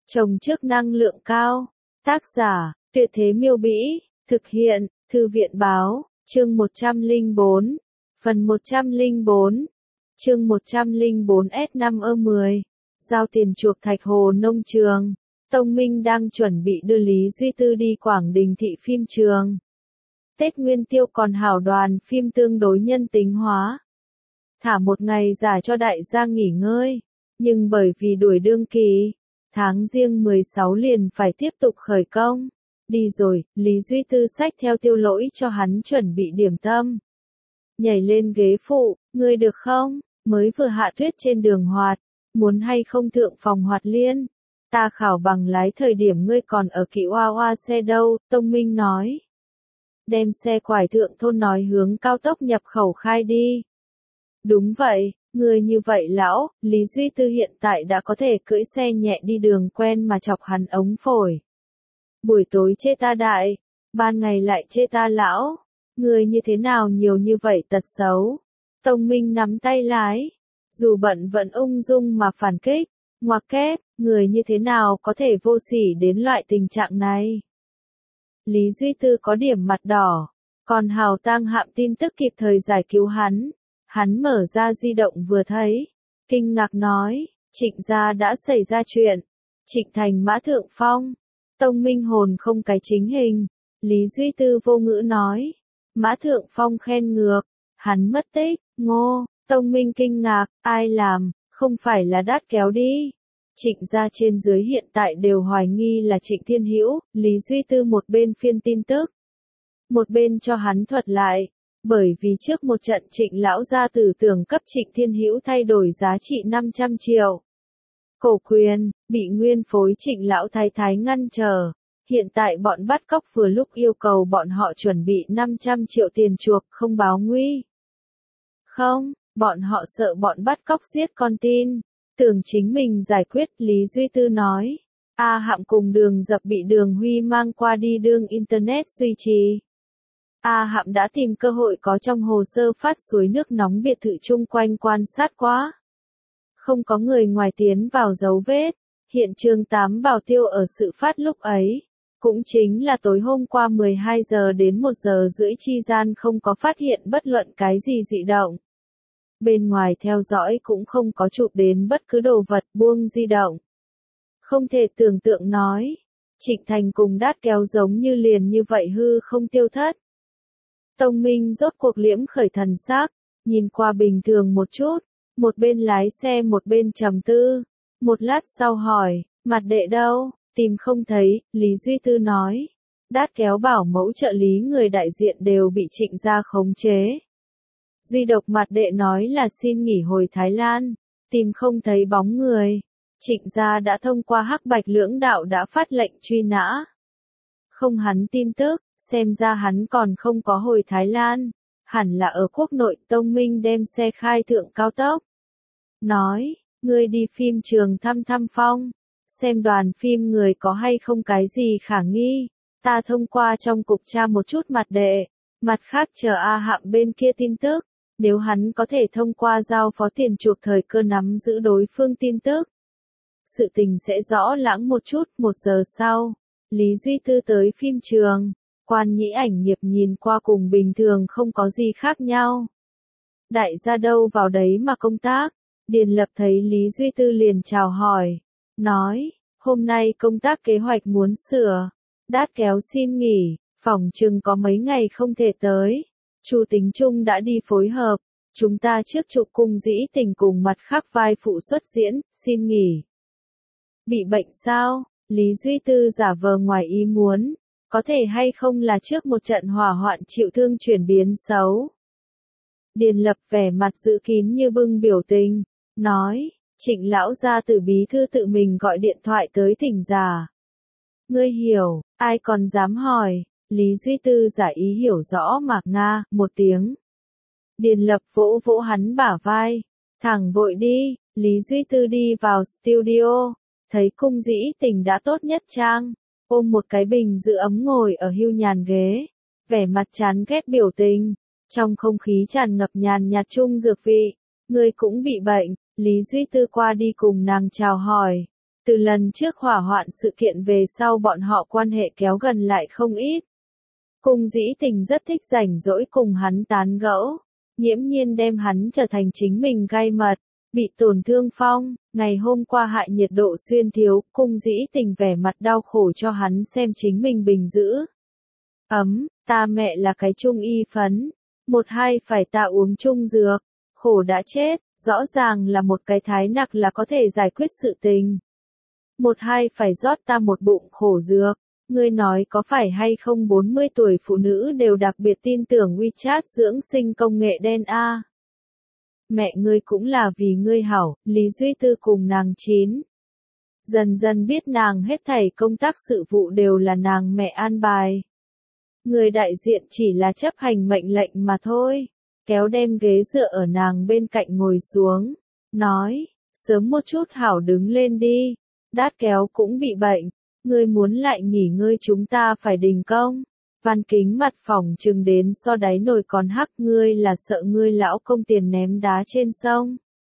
Trồng trước năng lượng cao. Tác giả, Tuyệt Thế Miêu Bĩ. Thực hiện, Thư viện Báo. Chương 104. Phần 104. Chương 104S5E10. Giao tiền chuộc Thạch Hồ Nông Trường. Tông Minh đang chuẩn bị đưa Lý Duy Tư đi Quảng Đình thị phim trường. Tết Nguyên Tiêu còn hảo đoàn phim tương đối nhân tính hóa. Thả một ngày giả cho đại gia nghỉ ngơi. Nhưng bởi vì đuổi đương kỳ, tháng Giêng 16 liền phải tiếp tục khởi công. Đi rồi, Lý Duy Tư xách theo Tiêu Lỗi cho hắn chuẩn bị điểm tâm. Nhảy lên ghế phụ, ngươi được không? Mới vừa hạ tuyết trên đường hoạt, muốn hay không thượng phòng hoạt liên? Ta khảo bằng lái thời điểm ngươi còn ở Kỵ Oa Oa xe đâu, Tông Minh nói. Đem xe quải thượng thôn nói hướng cao tốc nhập khẩu khai đi. Đúng vậy, người như vậy lão, Lý Duy Tư hiện tại đã có thể cưỡi xe nhẹ đi đường quen mà chọc hắn ống phổi. Buổi tối chê ta đại, ban ngày lại chê ta lão, người như thế nào nhiều như vậy tật xấu. Tông Minh nắm tay lái, dù bận vẫn ung dung mà phản kích, ngoặc kép, người như thế nào có thể vô sỉ đến loại tình trạng này. Lý Duy Tư có điểm mặt đỏ, còn Hào Tang Hạm tin tức kịp thời giải cứu hắn. Hắn mở ra di động vừa thấy, kinh ngạc nói, Trịnh gia đã xảy ra chuyện. Trịnh Thành Mã Thượng Phong. Tông Minh hồn không cái chính hình. Lý Duy Tư vô ngữ nói, Mã Thượng Phong khen ngược, hắn mất tích. Ngô. Tông Minh kinh ngạc, ai làm, không phải là Đát Kéo đi. Trịnh gia trên dưới hiện tại đều hoài nghi là Trịnh Thiên Hữu. Lý Duy Tư một bên phiên tin tức, một bên cho hắn thuật lại. Bởi vì trước một trận Trịnh lão gia tử tưởng cấp Trịnh Thiên Hữu thay đổi giá trị 500 triệu. Cổ quyền, bị nguyên phối Trịnh lão thái thái ngăn trở. Hiện tại bọn bắt cóc vừa lúc yêu cầu bọn họ chuẩn bị 500 triệu tiền chuộc không báo nguy. Không, bọn họ sợ bọn bắt cóc giết con tin. Tưởng chính mình giải quyết, Lý Duy Tư nói. A Hạm cùng Đường Dập bị Đường Huy mang qua đi đương Internet duy trì. A Hạm đã tìm cơ hội có trong hồ sơ phát suối nước nóng biệt thự chung quanh quan sát quá. Không có người ngoài tiến vào dấu vết. Hiện trường 8 bảo tiêu ở sự phát lúc ấy. Cũng chính là tối hôm qua 12 giờ đến 1 giờ rưỡi chi gian không có phát hiện bất luận cái gì dị động. Bên ngoài theo dõi cũng không có chụp đến bất cứ đồ vật buông di động. Không thể tưởng tượng nói. Trịnh Thành cùng Đát Kéo giống như liền như vậy hư không tiêu thất. Tông Minh rốt cuộc liễm khởi thần sắc, nhìn qua bình thường một chút, một bên lái xe một bên trầm tư. Một lát sau hỏi, Mặt Đệ đâu, tìm không thấy. Lý Duy Tư nói. Đát Kéo bảo mẫu trợ lý người đại diện đều bị Trịnh gia khống chế. Duy độc Mặt Đệ nói là xin nghỉ hồi Thái Lan, tìm không thấy bóng người. Trịnh gia đã thông qua Hắc Bạch lưỡng đạo đã phát lệnh truy nã. Không hắn tin tức, xem ra hắn còn không có hồi Thái Lan, hẳn là ở quốc nội. Tông Minh đem xe khai thượng cao tốc. Nói, ngươi đi phim trường thăm thăm phong, xem đoàn phim người có hay không cái gì khả nghi. Ta thông qua trong cục tra một chút Mặt Đệ, mặt khác chờ A Hạm bên kia tin tức. Nếu hắn có thể thông qua giao phó tiền chuộc thời cơ nắm giữ đối phương tin tức, sự tình sẽ rõ lãng một chút. 1 giờ sau, Lý Duy Tư tới phim trường. Quan Nhĩ ảnh nghiệp nhìn qua cùng bình thường không có gì khác nhau. Đại gia đâu vào đấy mà công tác. Điền Lập thấy Lý Duy Tư liền chào hỏi. Nói, hôm nay công tác kế hoạch muốn sửa. Đát Kéo xin nghỉ, phỏng chừng có mấy ngày không thể tới. Chu Tính Trung đã đi phối hợp. Chúng ta trước chụp Cung Dĩ Tình cùng mặt khác vai phụ xuất diễn, xin nghỉ. Bị bệnh sao? Lý Duy Tư giả vờ ngoài ý muốn. Có thể hay không là trước một trận hỏa hoạn chịu thương chuyển biến xấu. Điền Lập vẻ mặt giữ kín như bưng biểu tình, nói, Trịnh lão gia tử bí thư tự mình gọi điện thoại tới thỉnh giả. Ngươi hiểu, ai còn dám hỏi. Lý Duy Tư giả ý hiểu rõ mà nga, một tiếng. Điền Lập vỗ vỗ hắn bả vai. Thẳng vội đi. Lý Duy Tư đi vào studio. Thấy Cung Dĩ Tình đã tốt nhất trang. Ôm một cái bình giữ ấm ngồi ở hưu nhàn ghế. Vẻ mặt chán ghét biểu tình. Trong không khí tràn ngập nhàn nhạt chung dược vị. Ngươi cũng bị bệnh. Lý Duy Tư qua đi cùng nàng chào hỏi. Từ lần trước hỏa hoạn sự kiện về sau bọn họ quan hệ kéo gần lại không ít. Cung Dĩ Tình rất thích rảnh rỗi cùng hắn tán gẫu, nghiễm nhiên đem hắn trở thành chính mình gai mật, bị tổn thương phong, ngày hôm qua hại nhiệt độ xuyên thiếu, Cung Dĩ Tình vẻ mặt đau khổ cho hắn xem chính mình bình giữ. Ta mẹ là cái trung y phấn, một hai phải ta uống chung dược, khổ đã chết, rõ ràng là một cái thái nặc là có thể giải quyết sự tình. Một hai phải rót ta một bụng khổ dược. Ngươi nói có phải hay không 40 tuổi phụ nữ đều đặc biệt tin tưởng WeChat dưỡng sinh công nghệ đen a? Mẹ ngươi cũng là vì ngươi hảo, Lý Duy Tư cùng nàng chín. Dần dần biết nàng hết thảy công tác sự vụ đều là nàng mẹ an bài. Người đại diện chỉ là chấp hành mệnh lệnh mà thôi. Kéo đem ghế dựa ở nàng bên cạnh ngồi xuống. Nói, sớm một chút hảo đứng lên đi. Đát Kéo cũng bị bệnh. Ngươi muốn lại nghỉ ngơi chúng ta phải đình công. Văn Kính mặt phỏng trừng đến so đáy nồi còn hắc, ngươi là sợ ngươi lão công tiền ném đá trên sông.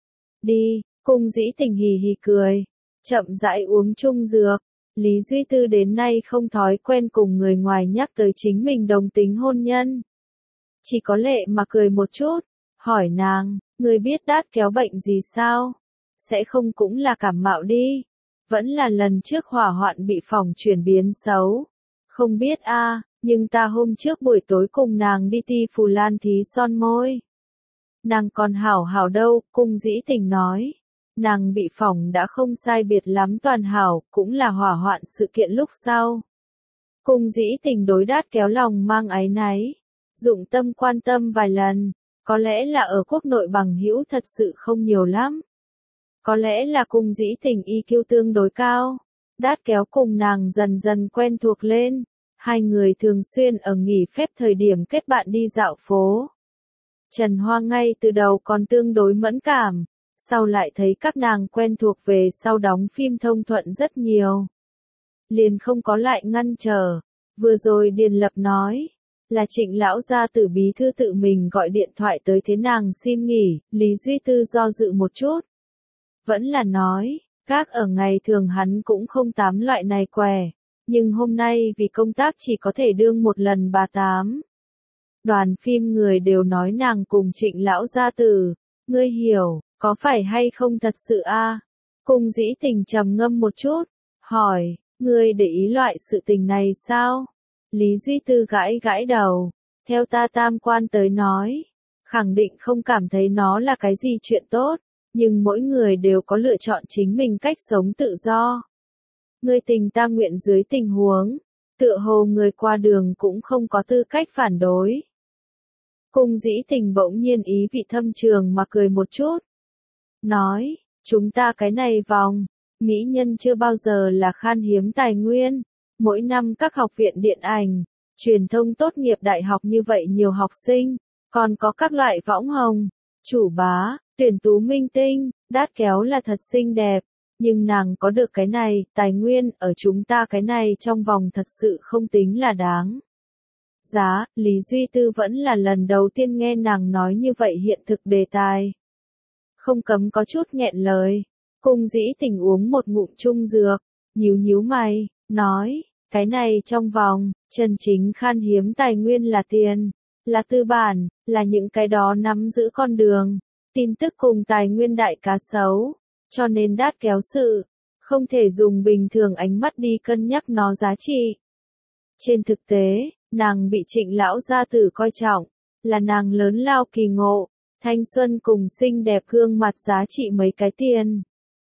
Đi, Cung Dĩ Tình hì hì cười. Chậm rãi uống chung dược. Lý Duy Tư đến nay không thói quen cùng người ngoài nhắc tới chính mình đồng tính hôn nhân. Chỉ có lệ mà cười một chút. Hỏi nàng, ngươi biết Đát Kéo bệnh gì sao? Sẽ không cũng là cảm mạo đi. Vẫn là lần trước hỏa hoạn bị phòng chuyển biến xấu. Không biết a, nhưng ta hôm trước buổi tối cùng nàng đi ti Phù Lan thí son môi. Nàng còn hảo hảo đâu, Cung Dĩ Tình nói. Nàng bị phỏng đã không sai biệt lắm toàn hảo, cũng là hỏa hoạn sự kiện lúc sau. Cung Dĩ Tình đối Đát Kéo lòng mang áy náy. Dụng tâm quan tâm vài lần, có lẽ là ở quốc nội bằng hữu thật sự không nhiều lắm. Có lẽ là Cung Dĩ Tình EQ tương đối cao. Đát Kéo cùng nàng dần dần quen thuộc lên. Hai người thường xuyên ở nghỉ phép thời điểm kết bạn đi dạo phố. Trần Hoa ngay từ đầu còn tương đối mẫn cảm. Sau lại thấy các nàng quen thuộc về sau đóng phim thông thuận rất nhiều. Liền không có lại ngăn trở. Vừa rồi Điền Lập nói. Là Trịnh lão gia tử bí thư tự mình gọi điện thoại tới thế nàng xin nghỉ. Lý Duy Tư do dự một chút. Vẫn là nói, các ở ngày thường hắn cũng không tám loại này què, nhưng hôm nay vì công tác chỉ có thể đương một lần bà tám. Đoàn phim người đều nói nàng cùng Trịnh lão gia tử, ngươi hiểu, có phải hay không thật sự a? Cung Dĩ Tình trầm ngâm một chút, hỏi, ngươi để ý loại sự tình này sao? Lý Duy Tư gãi gãi đầu, theo ta tam quan tới nói, khẳng định không cảm thấy nó là cái gì chuyện tốt. Nhưng mỗi người đều có lựa chọn chính mình cách sống tự do. Ngươi tình ta nguyện dưới tình huống, tựa hồ người qua đường cũng không có tư cách phản đối. Cung Dĩ Tình bỗng nhiên ý vị thâm trường mà cười một chút. Nói, chúng ta cái này vòng, mỹ nhân chưa bao giờ là khan hiếm tài nguyên. Mỗi năm các học viện điện ảnh, truyền thông tốt nghiệp đại học như vậy nhiều học sinh, còn có các loại võng hồng, chủ bá. Tuyển tú minh tinh, Đát Kéo là thật xinh đẹp, nhưng nàng có được cái này, tài nguyên, ở chúng ta cái này trong vòng thật sự không tính là đáng. Giá, Lý Duy Tư vẫn là lần đầu tiên nghe nàng nói như vậy hiện thực đề tài. Không cấm có chút nghẹn lời, Cung Dĩ Tình uống một ngụm chung dược, nhíu mày, nói, cái này trong vòng, chân chính khan hiếm tài nguyên là tiền, là tư bản, là những cái đó nắm giữ con đường. Tin tức cùng tài nguyên đại cá sấu, cho nên Đát Kéo sự, không thể dùng bình thường ánh mắt đi cân nhắc nó giá trị. Trên thực tế, nàng bị Trịnh lão gia tử coi trọng, là nàng lớn lao kỳ ngộ, thanh xuân cùng xinh đẹp gương mặt giá trị mấy cái tiền.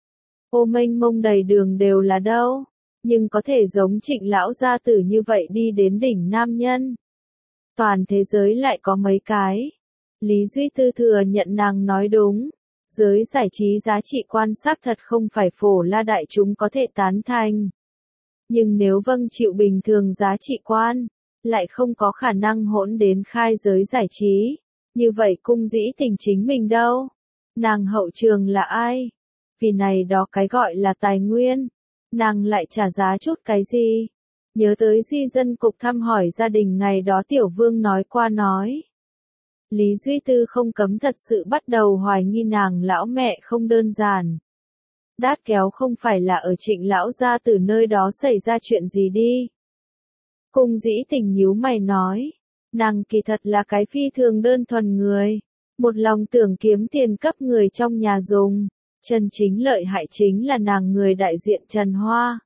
Ô mênh mông đầy đường đều là đâu, nhưng có thể giống Trịnh lão gia tử như vậy đi đến đỉnh nam nhân. Toàn thế giới lại có mấy cái. Lý Duy Tư thừa nhận nàng nói đúng. Giới giải trí giá trị quan sát thật không phải phổ la đại chúng có thể tán thành. Nhưng nếu vâng chịu bình thường giá trị quan, lại không có khả năng hỗn đến khai giới giải trí. Như vậy Cung Dĩ Tình chính mình đâu? Nàng hậu trường là ai? Vì này đó cái gọi là tài nguyên. Nàng lại trả giá chút cái gì? Nhớ tới di dân cục thăm hỏi gia đình ngày đó Tiểu Vương nói qua nói. Lý Duy Tư không cấm thật sự bắt đầu hoài nghi nàng lão mẹ không đơn giản. Đát kéo không phải là ở Trịnh lão gia từ nơi đó xảy ra chuyện gì đi. Cung Dĩ Tình nhíu mày nói, nàng kỳ thật là cái phi thường đơn thuần người, một lòng tưởng kiếm tiền cấp người trong nhà dùng, chân chính lợi hại chính là nàng người đại diện Trần Hoa.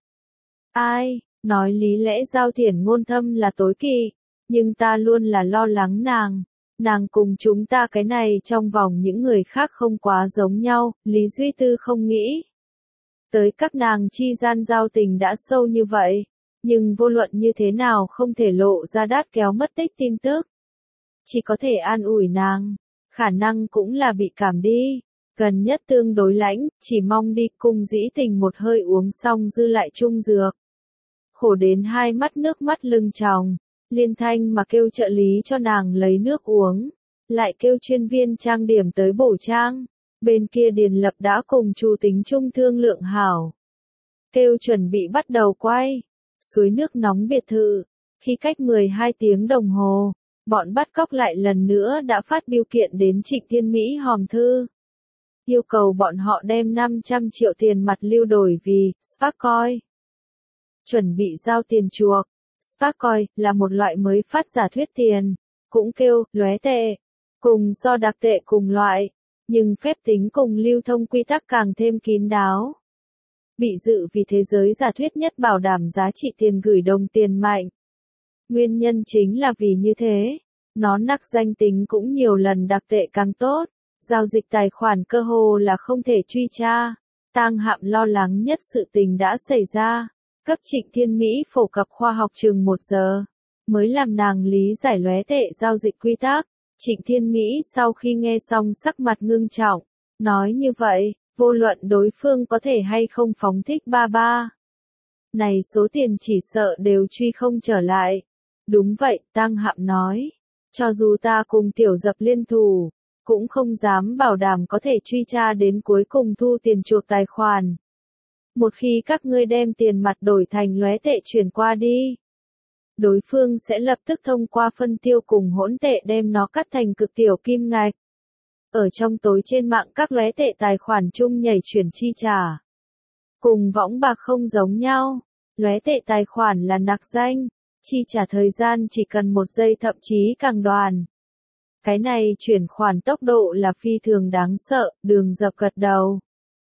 Ai, nói lý lẽ Giao Thiển ngôn thâm là tối kỵ, nhưng ta luôn là lo lắng nàng cùng chúng ta cái này trong vòng những người khác không quá giống nhau, Lý Duy Tư không nghĩ. Tới các nàng chi gian giao tình đã sâu như vậy, nhưng vô luận như thế nào không thể lộ ra Đát kéo mất tích tin tức. Chỉ có thể an ủi nàng, khả năng cũng là bị cảm đi, gần nhất tương đối lãnh, chỉ mong đi. Cung Dĩ Tình một hơi uống xong dư lại chung dược. Khổ đến hai mắt nước mắt lưng tròng, liên thanh mà kêu trợ lý cho nàng lấy nước uống, lại kêu chuyên viên trang điểm tới bổ trang. Bên kia Điền Lập đã cùng Chu Tính Trung thương lượng hảo, kêu chuẩn bị bắt đầu quay. Suối nước nóng biệt thự, khi cách 12 tiếng đồng hồ, bọn bắt cóc lại lần nữa đã phát bưu kiện đến Trịnh Thiên Mỹ hòm thư. Yêu cầu bọn họ đem 500 triệu tiền mặt lưu đổi vì Sparkcoin. Chuẩn bị giao tiền chuộc. Sparkcoin là một loại mới phát giả thuyết tiền, cũng kêu lóe tệ, cùng do đặc tệ cùng loại, nhưng phép tính cùng lưu thông quy tắc càng thêm kín đáo. Bị dự vì thế giới giả thuyết nhất bảo đảm giá trị tiền gửi đồng tiền mạnh. Nguyên nhân chính là vì như thế, nó nắc danh tính cũng nhiều lần đặc tệ càng tốt, giao dịch tài khoản cơ hồ là không thể truy tra. Tang Hạm lo lắng nhất sự tình đã xảy ra, cấp Trịnh Thiên Mỹ phổ cập khoa học chừng 1 giờ, mới làm nàng lý giải lóe tệ giao dịch quy tắc. Trịnh Thiên Mỹ sau khi nghe xong sắc mặt ngưng trọng, nói như vậy, vô luận đối phương có thể hay không phóng thích ba ba, này số tiền chỉ sợ đều truy không trở lại. Đúng vậy, Tang Hạm nói, cho dù ta cùng Tiểu Dập liên thủ, cũng không dám bảo đảm có thể truy tra đến cuối cùng thu tiền chuộc tài khoản. Một khi các ngươi đem tiền mặt đổi thành lóe tệ chuyển qua đi, đối phương sẽ lập tức thông qua phân tiêu cùng hỗn tệ đem nó cắt thành cực tiểu kim ngạch. Ở trong tối trên mạng các lóe tệ tài khoản chung nhảy chuyển chi trả. Cùng võng bạc không giống nhau, lóe tệ tài khoản là nặc danh, chi trả thời gian chỉ cần 1 giây thậm chí càng đoàn. Cái này chuyển khoản tốc độ là phi thường đáng sợ, Đường Dập gật đầu.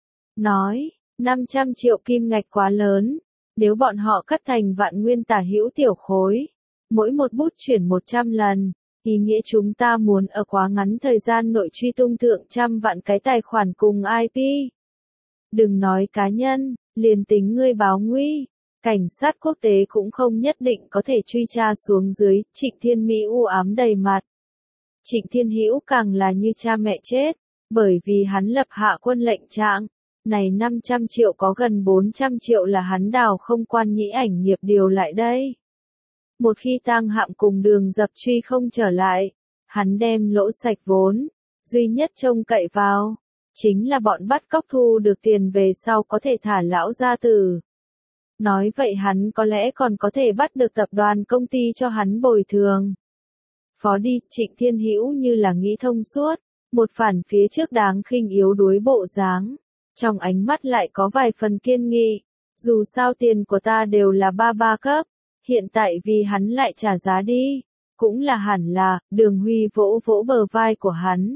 Nói, 500 triệu kim ngạch quá lớn, nếu bọn họ cắt thành vạn nguyên tả hữu tiểu khối, mỗi một bút chuyển 100 lần, ý nghĩa chúng ta muốn ở quá ngắn thời gian nội truy tung thượng trăm vạn cái tài khoản cùng IP. Đừng nói cá nhân, liền tính ngươi báo nguy, cảnh sát quốc tế cũng không nhất định có thể truy tra xuống dưới. Trịnh Thiên Mỹ u ám đầy mặt. Trịnh Thiên Hữu càng là như cha mẹ chết, bởi vì hắn lập hạ quân lệnh trạng. Này 500 triệu có gần 400 triệu là hắn đào không quan nhĩ ảnh nghiệp điều lại đây. Một khi Tang Hạm cùng Đường Dập truy không trở lại, hắn đem lỗ sạch vốn, duy nhất trông cậy vào, chính là bọn bắt cóc thu được tiền về sau có thể thả lão gia tử. Nói vậy hắn có lẽ còn có thể bắt được tập đoàn công ty cho hắn bồi thường. Phó đi, Trịnh Thiên Hữu như là nghĩ thông suốt, một phản phía trước đáng khinh yếu đuối bộ dáng, trong ánh mắt lại có vài phần kiên nghị, dù sao tiền của ta đều là ba cấp, hiện tại vì hắn lại trả giá đi, cũng là hẳn là. Đường Huy vỗ vỗ bờ vai của hắn,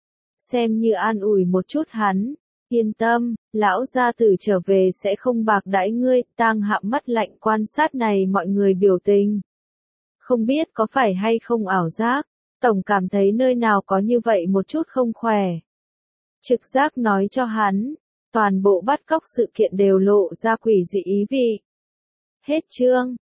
xem như an ủi một chút hắn, yên tâm, lão gia tử trở về sẽ không bạc đãi ngươi. Tang Hạm mắt lạnh quan sát này mọi người biểu tình. Không biết có phải hay không ảo giác, tổng cảm thấy nơi nào có như vậy một chút không khỏe. Trực giác nói cho hắn, toàn bộ bắt cóc sự kiện đều lộ ra quỷ dị ý vị. Hết chương.